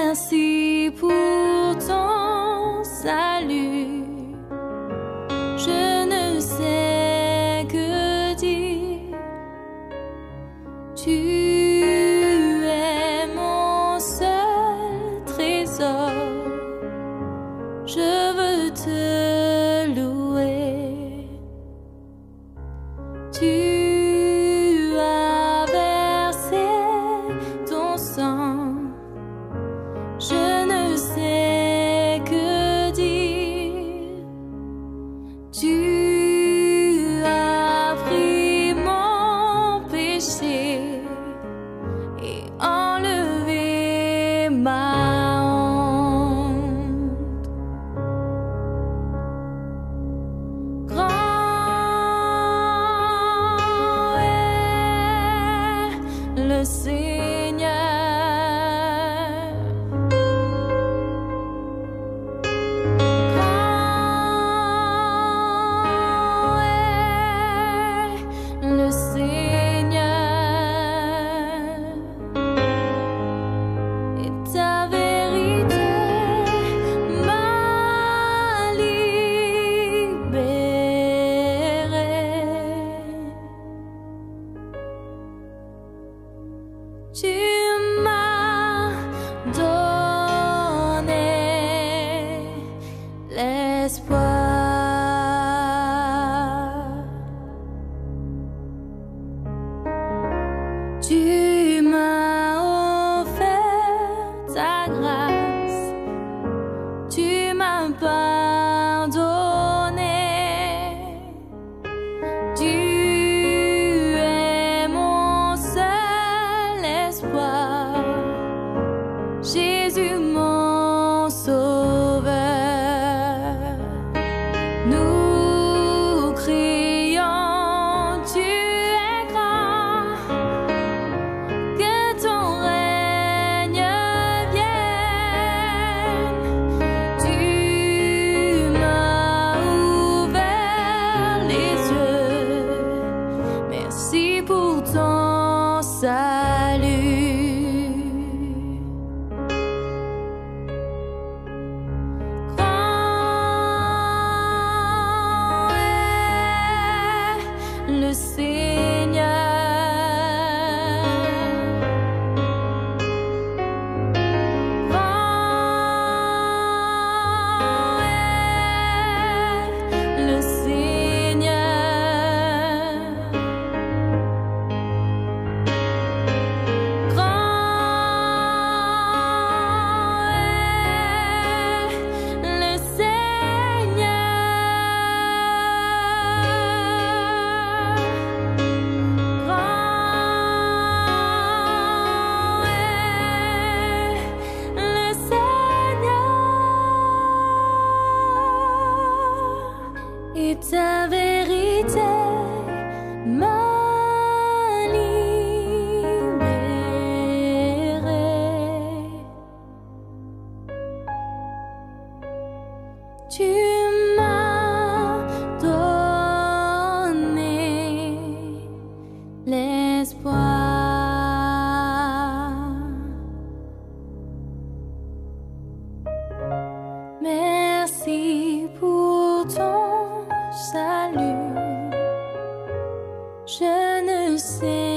Merci pour ton salut. Je ne sais que dire. Tu es mon seul trésor. Je veux te louer. Tu as versé ton sang. Je ne sais que dire. Tu as pris mon péché et enlevé ma honte. Grand est le Seigneur. Le Seigneur et ta vérité m'a libéré. Tu m'as donné l'espoir. Tu m'as offert ta grâce, tu m'as pardonné. Tu es mon seul espoir, Jésus mon sauveur. Nous crions, tu es grand. Que ton règne vienne. Tu m'as ouvert les yeux. Merci pour ton salut. Grand est le Seigneur. Le Seigneur, grand est le Seigneur, grand est le Seigneur. Et ta vérité m'a libéré. Tu m'as donné l'espoir. Merci pour ton salut. Je ne sais